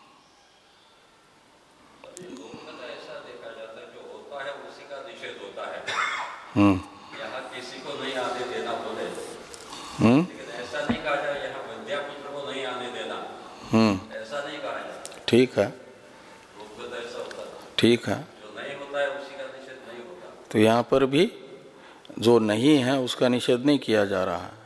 ऐसा देखा जाता है जो होता है उसी का निषेध होता है। हम्म यहाँ किसी को नहीं आने देना बोले, हम्म लेकिन ऐसा नहीं कहा जाए यहाँ विद्यापुत्र को नहीं आने देना, हम्म ऐसा नहीं कहा जाए। ठीक है, लोकगत ऐसा होता है। ठीक है। जो नहीं होता है उसी का निषेध नहीं होता। तो यहाँ पर भी जो नहीं है उसका निषेध नहीं किया जा रहा है,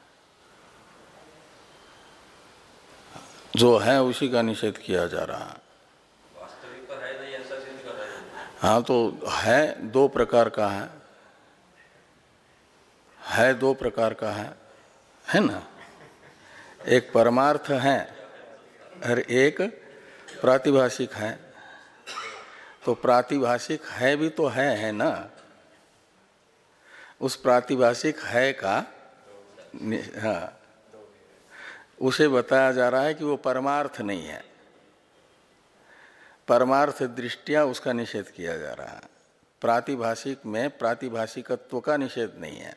जो है उसी का निषेध किया जा रहा है। वास्तविक तो है नहीं ऐसा सिद्ध कर रहे हैं। हाँ, तो है दो प्रकार का है, है दो प्रकार का है, है ना। एक परमार्थ है और एक प्रातिभाषिक है। तो प्रातिभाषिक है भी तो है है ना। उस प्रातिभाषिक है का हाँ उसे बताया जा रहा है कि वो परमार्थ नहीं है, परमार्थ दृष्टिया उसका निषेध किया जा रहा है। प्रातिभाषिक में प्रातिभाषिकत्व का निषेध नहीं है,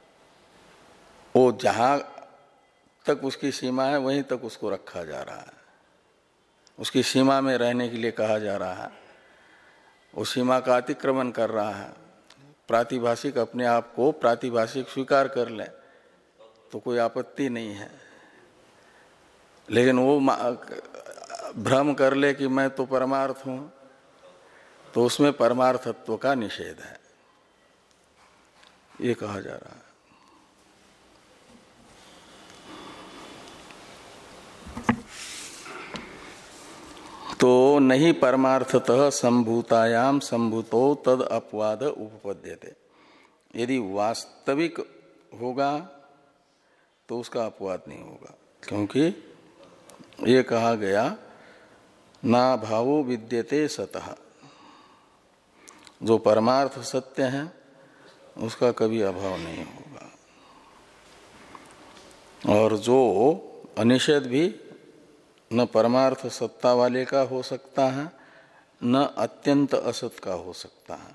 वो जहाँ तक उसकी सीमा है वहीं तक उसको रखा जा रहा है, उसकी सीमा में रहने के लिए कहा जा रहा है। वो सीमा का अतिक्रमण कर रहा है। प्रातिभाषिक अपने आप को प्रातिभाषिक स्वीकार कर ले तो कोई आपत्ति नहीं है, लेकिन वो भ्रम कर ले कि मैं तो परमार्थ हूं, तो उसमें परमार्थत्व का निषेध है, ये कहा जा रहा है। तो नहीं परमार्थतः संभूतायाम संभूतो तद अपवाद उपपद्यते। यदि वास्तविक होगा तो उसका अपवाद नहीं होगा, क्योंकि ये कहा गया ना भावो विद्यते सतः। जो परमार्थ सत्य है उसका कभी अभाव नहीं होगा, और जो अनिषेध भी न परमार्थ सत्ता वाले का हो सकता है न अत्यंत असत का हो सकता है,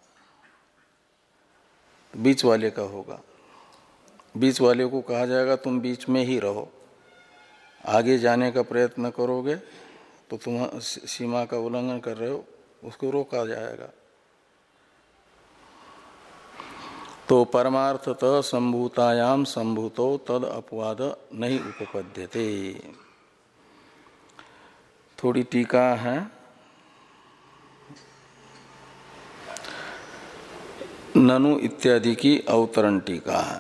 बीच वाले का होगा। बीच वाले को कहा जाएगा तुम बीच में ही रहो, आगे जाने का प्रयत्न करोगे तो तुम सीमा का उल्लंघन कर रहे हो, उसको रोका जाएगा। तो परमार्थतः संभूतायाम संभूतो तद अपवाद नहीं उपपद्यते। थोड़ी टीका है, ननु इत्यादि की अवतरण टीका है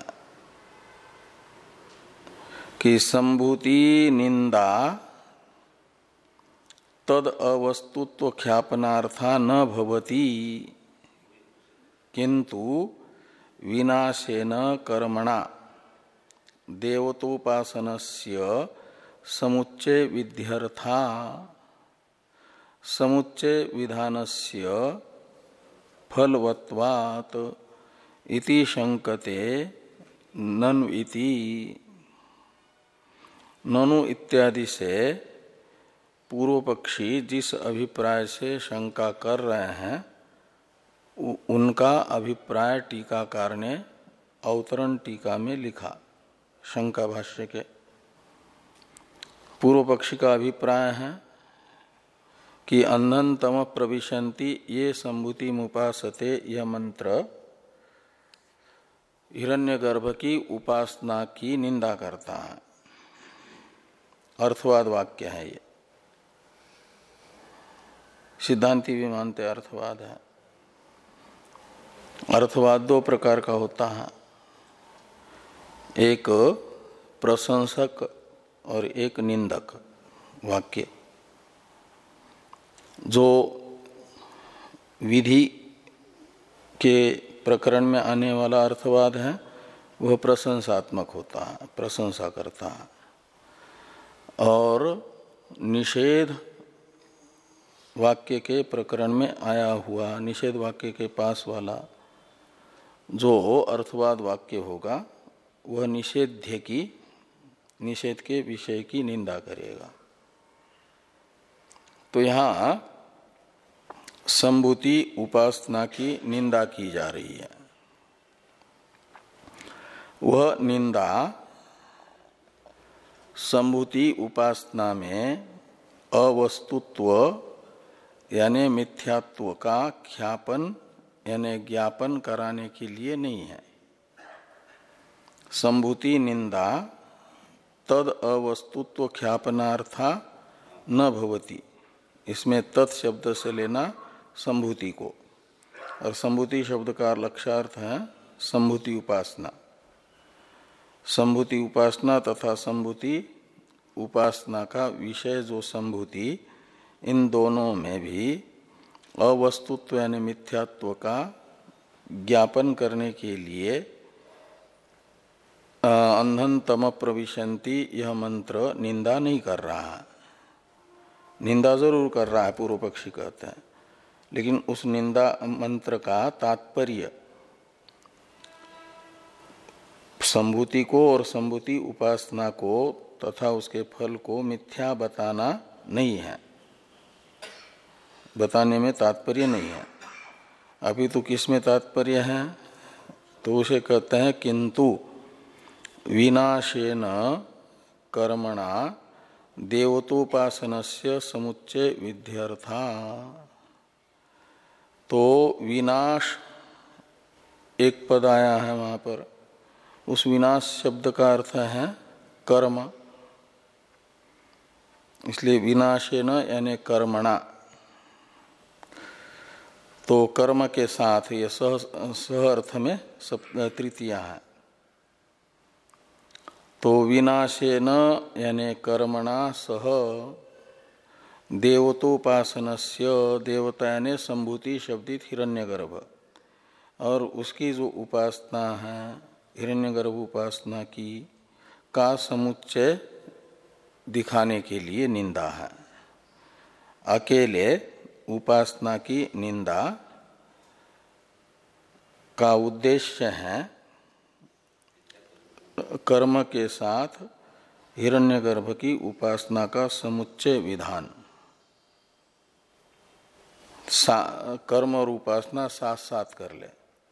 कि संभूति निंदा तद अवस्तुत्व ख्यापनार्था न भवति, किंतु विनाशेन कर्मणा देवतोपासनस्य समुच्चय विध्यर्था समुच्चय विधानस्य फलवत्वात् इति शंकते ननु इति। ननु इत्यादि से पूर्व पक्षी जिस अभिप्राय से शंका कर रहे हैं उनका अभिप्राय टीकाकार ने अवतरण टीका में लिखा। शंका भाष्य के पूर्व पक्षी का अभिप्राय है कि अन्नतम प्रविशन्ति ये संभूति मुपासते यह मंत्र हिरण्यगर्भ की उपासना की निंदा करता है। अर्थवाद वाक्य है ये, सिद्धांति भी मानते अर्थवाद है। अर्थवाद दो प्रकार का होता है, एक प्रशंसक और एक निंदक वाक्य। जो विधि के प्रकरण में आने वाला अर्थवाद है वह प्रशंसात्मक होता है, प्रशंसा करता है। और निषेध वाक्य के प्रकरण में आया हुआ, निषेध वाक्य के पास वाला जो अर्थवाद वाक्य होगा वह निषेध्य की, निषेध के विषय की निंदा करेगा। तो यहाँ संभूति उपासना की निंदा की जा रही है। वह निंदा संभूति उपासना में अवस्तुत्व यानी मिथ्यात्व का ख्यापन यानी ज्ञापन कराने के लिए नहीं है। संभूति निंदा तद अवस्तुत्व ख्यापनार्था न भवति, इसमें तत् शब्द से लेना संभूति को, और संभूति शब्द का लक्ष्यार्थ है संभूति उपासना। संभूति उपासना तथा संभूति उपासना का विषय जो संभूति, इन दोनों में भी अवस्तुत्व यानी मिथ्यात्व का ज्ञापन करने के लिए अन्धन प्रविशन्ति यह मंत्र निंदा नहीं कर रहा है। निंदा जरूर कर रहा है पूर्व पक्षी कहते हैं, लेकिन उस निंदा मंत्र का तात्पर्य संभूति को और संभूति उपासना को तथा उसके फल को मिथ्या बताना नहीं है, बताने में तात्पर्य नहीं है। अभी तो किस में तात्पर्य है, तो उसे कहते हैं किंतु विनाशेन कर्मणा देवतोपासनस्य समुच्चय विध्यर्था। तो विनाश एक पद आया है वहां पर, उस विनाश शब्द का अर्थ है कर्म, इसलिए विनाशेन यानी कर्मणा। तो कर्म के साथ ये सह सह अर्थ में तृतीया है। तो विनाशेन यानी कर्मणा सह देवतोपासनस्य, देवता यानी संभूति शब्दित हिरण्यगर्भ, और उसकी जो उपासना है हिरण्यगर्भ उपासना की का समुच्चय दिखाने के लिए निंदा है। अकेले उपासना की निंदा का उद्देश्य है कर्म के साथ हिरण्यगर्भ की उपासना का समुच्चय विधान। कर्म और उपासना साथ साथ कर ले।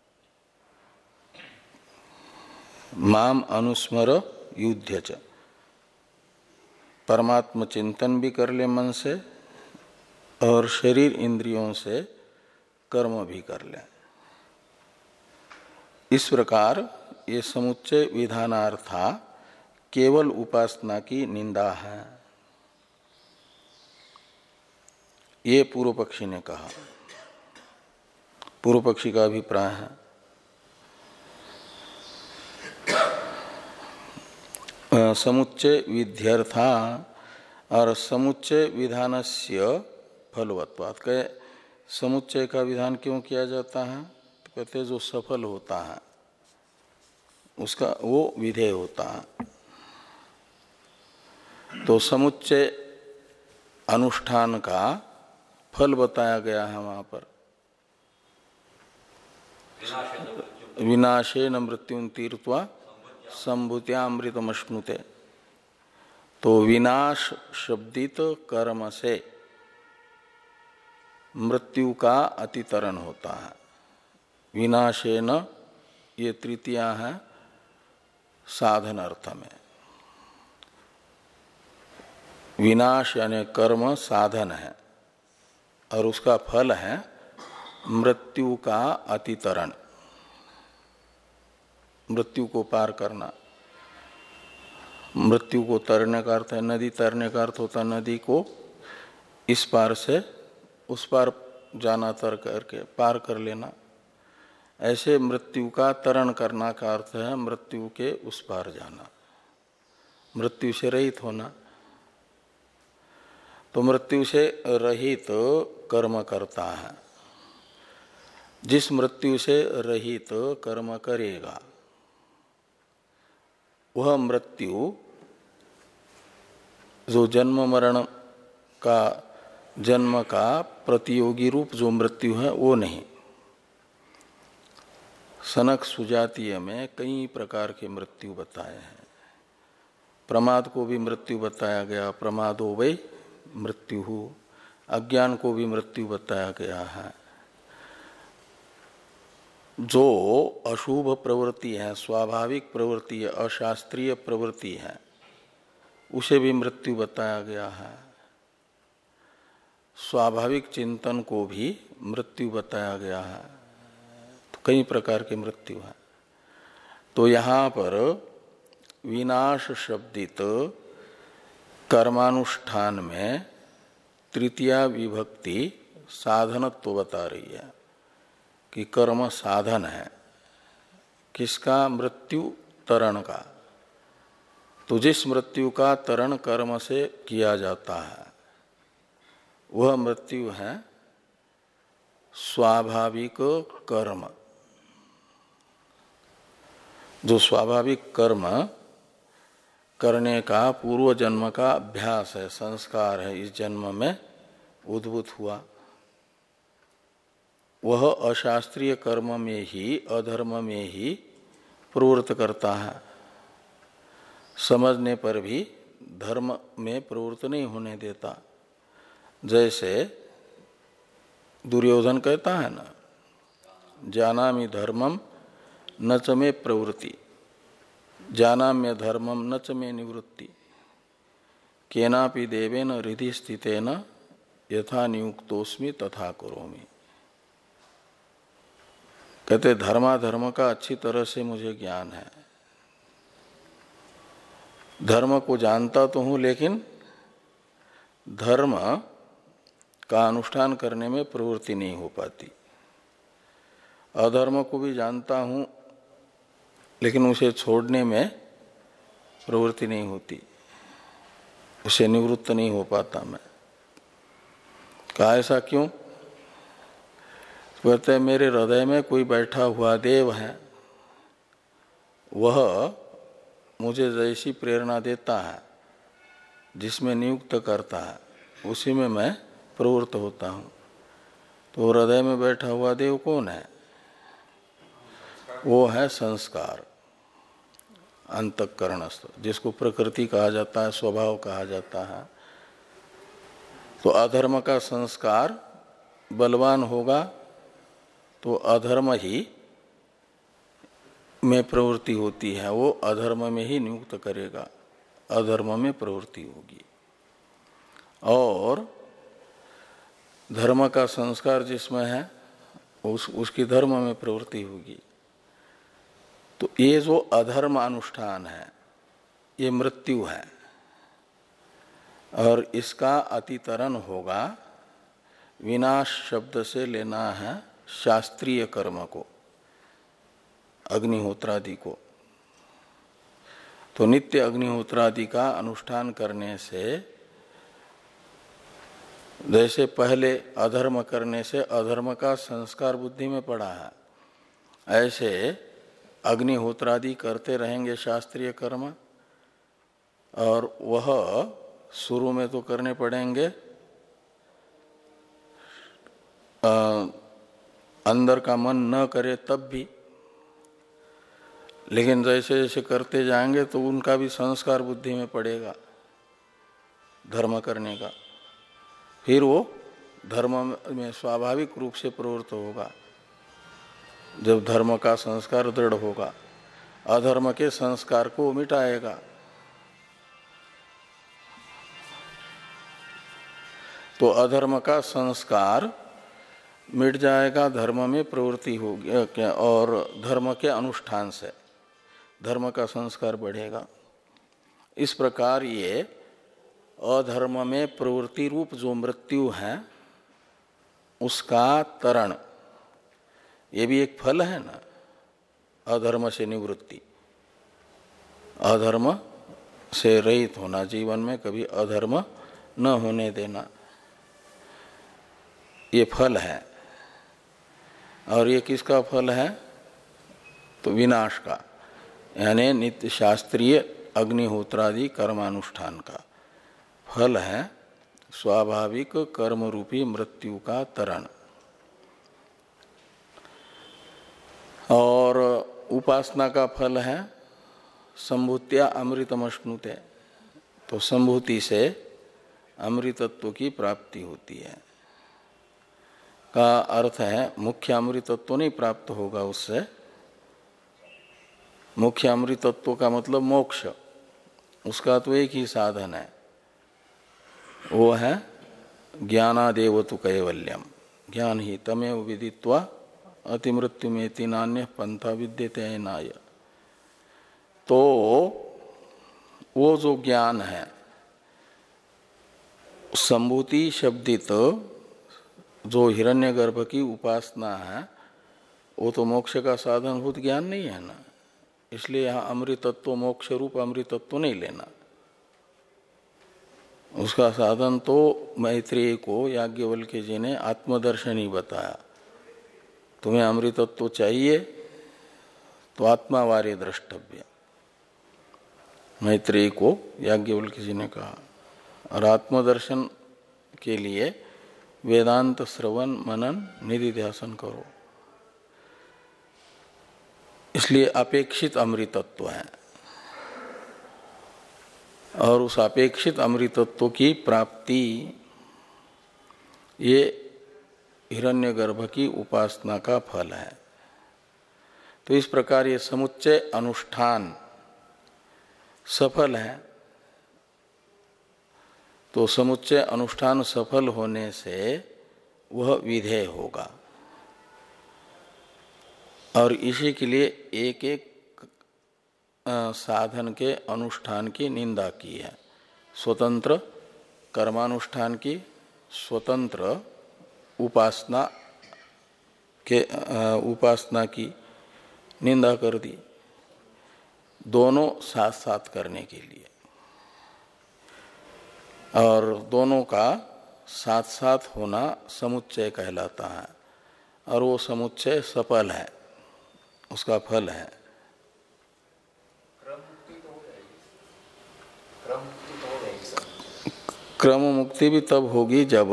माम अनुस्मर युध्य च, परमात्म चिंतन भी कर ले मन से और शरीर इंद्रियों से कर्म भी कर ले। इस प्रकार ये समुच्चय विधानार्था केवल उपासना की निंदा है, ये पूर्व पक्षी ने कहा। पूर्व पक्षी का अभिप्राय है समुच्चय विध्यर्था, और समुच्चय विधानस्य फलवत्वात्। कहे समुच्चय का विधान क्यों किया जाता है, तो कहते जो सफल होता है उसका वो विधेय होता है। तो समुच्चय अनुष्ठान का फल बताया गया है वहां पर, विनाशेन मृत्युं तीर्त्वा संभूत्यामृतमश्नुते। तो विनाश शब्दित कर्म से मृत्यु का अतितरण होता है। विनाशेन ये तृतीया है साधन अर्थ में। विनाश यानी कर्म साधन है, और उसका फल है मृत्यु का अतितरण, मृत्यु को पार करना। मृत्यु को तरने का अर्थ है, नदी तरने का अर्थ होता है नदी को इस पार से उस पार जाना, तर करके पार कर लेना। ऐसे मृत्यु का तरण करना का अर्थ है मृत्यु के उस पार जाना, मृत्यु से रहित होना। तो मृत्यु से रहित कर्म करता है। जिस मृत्यु से रहित कर्म करेगा वह मृत्यु जो जन्म मरण का, जन्म का प्रतियोगी रूप जो मृत्यु है वो नहीं। सनक सुजातीय में कई प्रकार के मृत्यु बताए हैं। प्रमाद को भी मृत्यु बताया गया, प्रमादो वै मृत्यु। अज्ञान को भी मृत्यु बताया गया है। जो अशुभ प्रवृत्ति है, स्वाभाविक प्रवृत्ति है, अशास्त्रीय प्रवृत्ति है, उसे भी मृत्यु बताया गया है। स्वाभाविक चिंतन को भी मृत्यु बताया गया है। तो कई प्रकार की मृत्यु है। तो यहाँ पर विनाश शब्दित कर्मानुष्ठान में तृतीया विभक्ति साधनत्व बता रही है कि कर्म साधन है। किसका? मृत्यु तरण का। तो जिस मृत्यु का तरण कर्म से किया जाता है वह मृत्यु है स्वाभाविक कर्म। जो स्वाभाविक कर्म करने का पूर्व जन्म का अभ्यास है, संस्कार है, इस जन्म में उद्भूत हुआ, वह अशास्त्रीय कर्म में ही, अधर्म में ही प्रवृत्त करता है। समझने पर भी धर्म में प्रवृत्त नहीं होने देता। जैसे दुर्योधन कहता है ना, जानामि धर्मम न च मे प्रवृत्ति, जानाम्य धर्मम न च मे निवृत्ति, केनापि देवेन हृदि स्थितेन यथा नियुक्तोस्मि तथा करोमि। कहते धर्माधर्म का अच्छी तरह से मुझे ज्ञान है। धर्म को जानता तो हूं, लेकिन धर्म का अनुष्ठान करने में प्रवृत्ति नहीं हो पाती। अधर्म को भी जानता हूं, लेकिन उसे छोड़ने में प्रवृत्ति नहीं होती, उसे निवृत्त नहीं हो पाता मैं। कहा ऐसा क्यों? कहते हैं मेरे हृदय में कोई बैठा हुआ देव है, वह मुझे जैसी प्रेरणा देता है, जिसमें नियुक्त करता है, उसी में मैं प्रवृत्त होता हूँ। तो हृदय में बैठा हुआ देव कौन है? वो है संस्कार, अंतःकरणस्थ, जिसको प्रकृति कहा जाता है, स्वभाव कहा जाता है। तो अधर्म का संस्कार बलवान होगा तो अधर्म ही में प्रवृत्ति होती है, वो अधर्म में ही नियुक्त करेगा, अधर्म में प्रवृत्ति होगी। और धर्म का संस्कार जिसमें है उस उसकी धर्म में प्रवृत्ति होगी। तो ये जो अधर्म अनुष्ठान है ये मृत्यु है, और इसका अतितरण होगा। विनाश शब्द से लेना है शास्त्रीय कर्म को, अग्निहोत्रादि को। तो नित्य अग्निहोत्रादि का अनुष्ठान करने से, जैसे पहले अधर्म करने से अधर्म का संस्कार बुद्धि में पड़ा है, ऐसे अग्निहोत्रादि करते रहेंगे शास्त्रीय कर्म, और वह शुरू में तो करने पड़ेंगे आ, अंदर का मन न करे तब भी, लेकिन जैसे जैसे करते जाएंगे तो उनका भी संस्कार बुद्धि में पड़ेगा धर्म करने का। फिर वो धर्म में स्वाभाविक रूप से प्रवृत्त होगा जब धर्म का संस्कार दृढ़ होगा, अधर्म के संस्कार को मिटाएगा। तो तो अधर्म का संस्कार मिट जाएगा, धर्म में प्रवृत्ति होगी क्या, और धर्म के अनुष्ठान से धर्म का संस्कार बढ़ेगा। इस प्रकार ये अधर्म में प्रवृत्ति रूप जो मृत्यु है उसका तरण, ये भी एक फल है ना, अधर्म से निवृत्ति, अधर्म से रहित होना, जीवन में कभी अधर्म न होने देना, ये फल है। और ये किसका फल है? तो विनाश का, यानी नित्य शास्त्रीय अग्निहोत्रादि कर्मानुष्ठान का फल है, स्वाभाविक कर्म रूपी मृत्यु का तरण। और उपासना का फल है संभूत्या अमृतमश्नुते, तो संभूति से अमृतत्व की प्राप्ति होती है। का अर्थ है मुख्य अमृतत्व नहीं प्राप्त होगा उससे, मुख्य अमृतत्व का मतलब मोक्ष, उसका तो एक ही साधन है, वो है ज्ञानादेव तु कैवल्यम, ज्ञान ही तमेव विदित्वा अतिमृत्यु में नान्य पंथा विद्यते नाय। तो वो जो ज्ञान है, संभूति शब्दित जो हिरण्यगर्भ की उपासना है, वो तो मोक्ष का साधनभूत ज्ञान नहीं है ना, इसलिए यहाँ अमृतत्व मोक्ष रूप अमृतत्व नहीं लेना। उसका साधन तो मैत्रेय को याज्ञवल्क्य जी ने आत्मदर्शन ही बताया, तुम्हें अमृतत्व चाहिए तो आत्मावार्य द्रष्टव्य, मैत्रेय को याज्ञवल्क्य जी ने कहा। और आत्मदर्शन के लिए वेदांत श्रवण मनन निधिध्यासन करो, इसलिए अपेक्षित अमृतत्व है। और उस अपेक्षित अमृतत्व की प्राप्ति ये हिरण्यगर्भ की उपासना का फल है। तो इस प्रकार ये समुच्चय अनुष्ठान सफल है। तो समुच्चय अनुष्ठान सफल होने से वह विधेय होगा, और इसी के लिए एक एक साधन के अनुष्ठान की निंदा की है। स्वतंत्र कर्मानुष्ठान की, स्वतंत्र उपासना के उपासना की निंदा कर दी, दोनों साथ साथ करने के लिए। और दोनों का साथ साथ होना समुच्चय कहलाता है, और वो समुच्चय सफल है, उसका फल है। क्रम मुक्ति भी तब होगी जब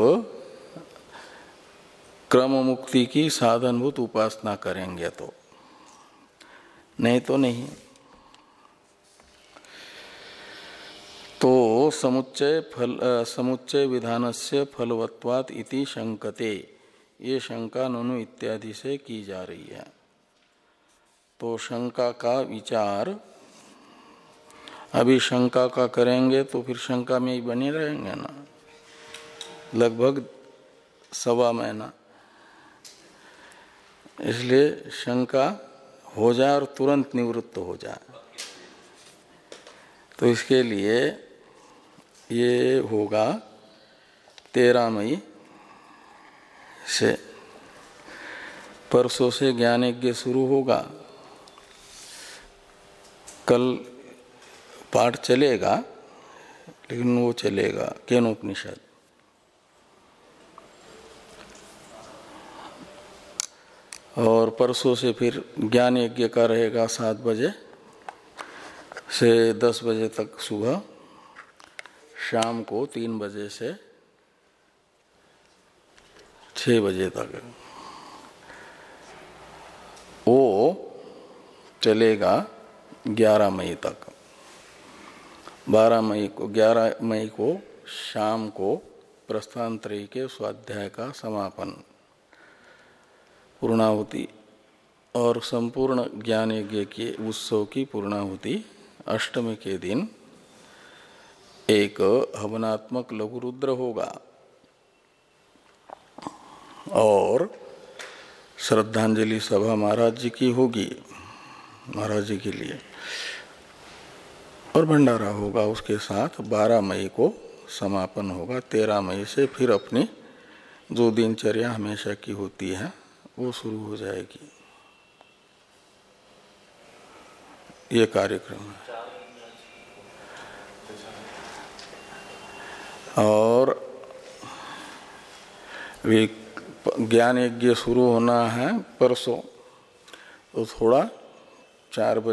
क्रम मुक्ति की साधनभूत उपासना करेंगे, तो नहीं तो नहीं। तो समुच्चय फल समुच्चय विधानस्य फलवत्वात् इति शंकते, ये शंका ननु इत्यादि से की जा रही है। तो शंका का विचार अभी शंका का करेंगे तो फिर शंका में ही बने रहेंगे ना, लगभग सवा महीना। इसलिए शंका हो जाए और तुरंत निवृत्त हो जाए, तो इसके लिए ये होगा तेरह मई से। परसों से ज्ञान यज्ञ शुरू होगा, कल पाठ चलेगा, लेकिन वो चलेगा केनोपनिषद। और परसों से फिर ज्ञान यज्ञ का रहेगा सात बजे से दस बजे तक सुबह, शाम को तीन बजे से छः बजे तक वो चलेगा ग्यारह मई तक। बारह मई को ग्यारह मई को शाम को प्रस्थानत्रयी के स्वाध्याय का समापन, पूर्णाहुति, और संपूर्ण ज्ञान यज्ञ के उत्सव की पूर्णाहुति अष्टमी के दिन एक हवनात्मक लघु रुद्र होगा, और श्रद्धांजलि सभा महाराज जी की होगी, महाराज जी के लिए, और भंडारा होगा उसके साथ। बारह मई को समापन होगा। तेरह मई से फिर अपनी जो दिनचर्या हमेशा की होती है वो शुरू हो जाएगी। ये कार्यक्रम है। और ज्ञान यज्ञ शुरू होना है परसों, तो थोड़ा चार बजे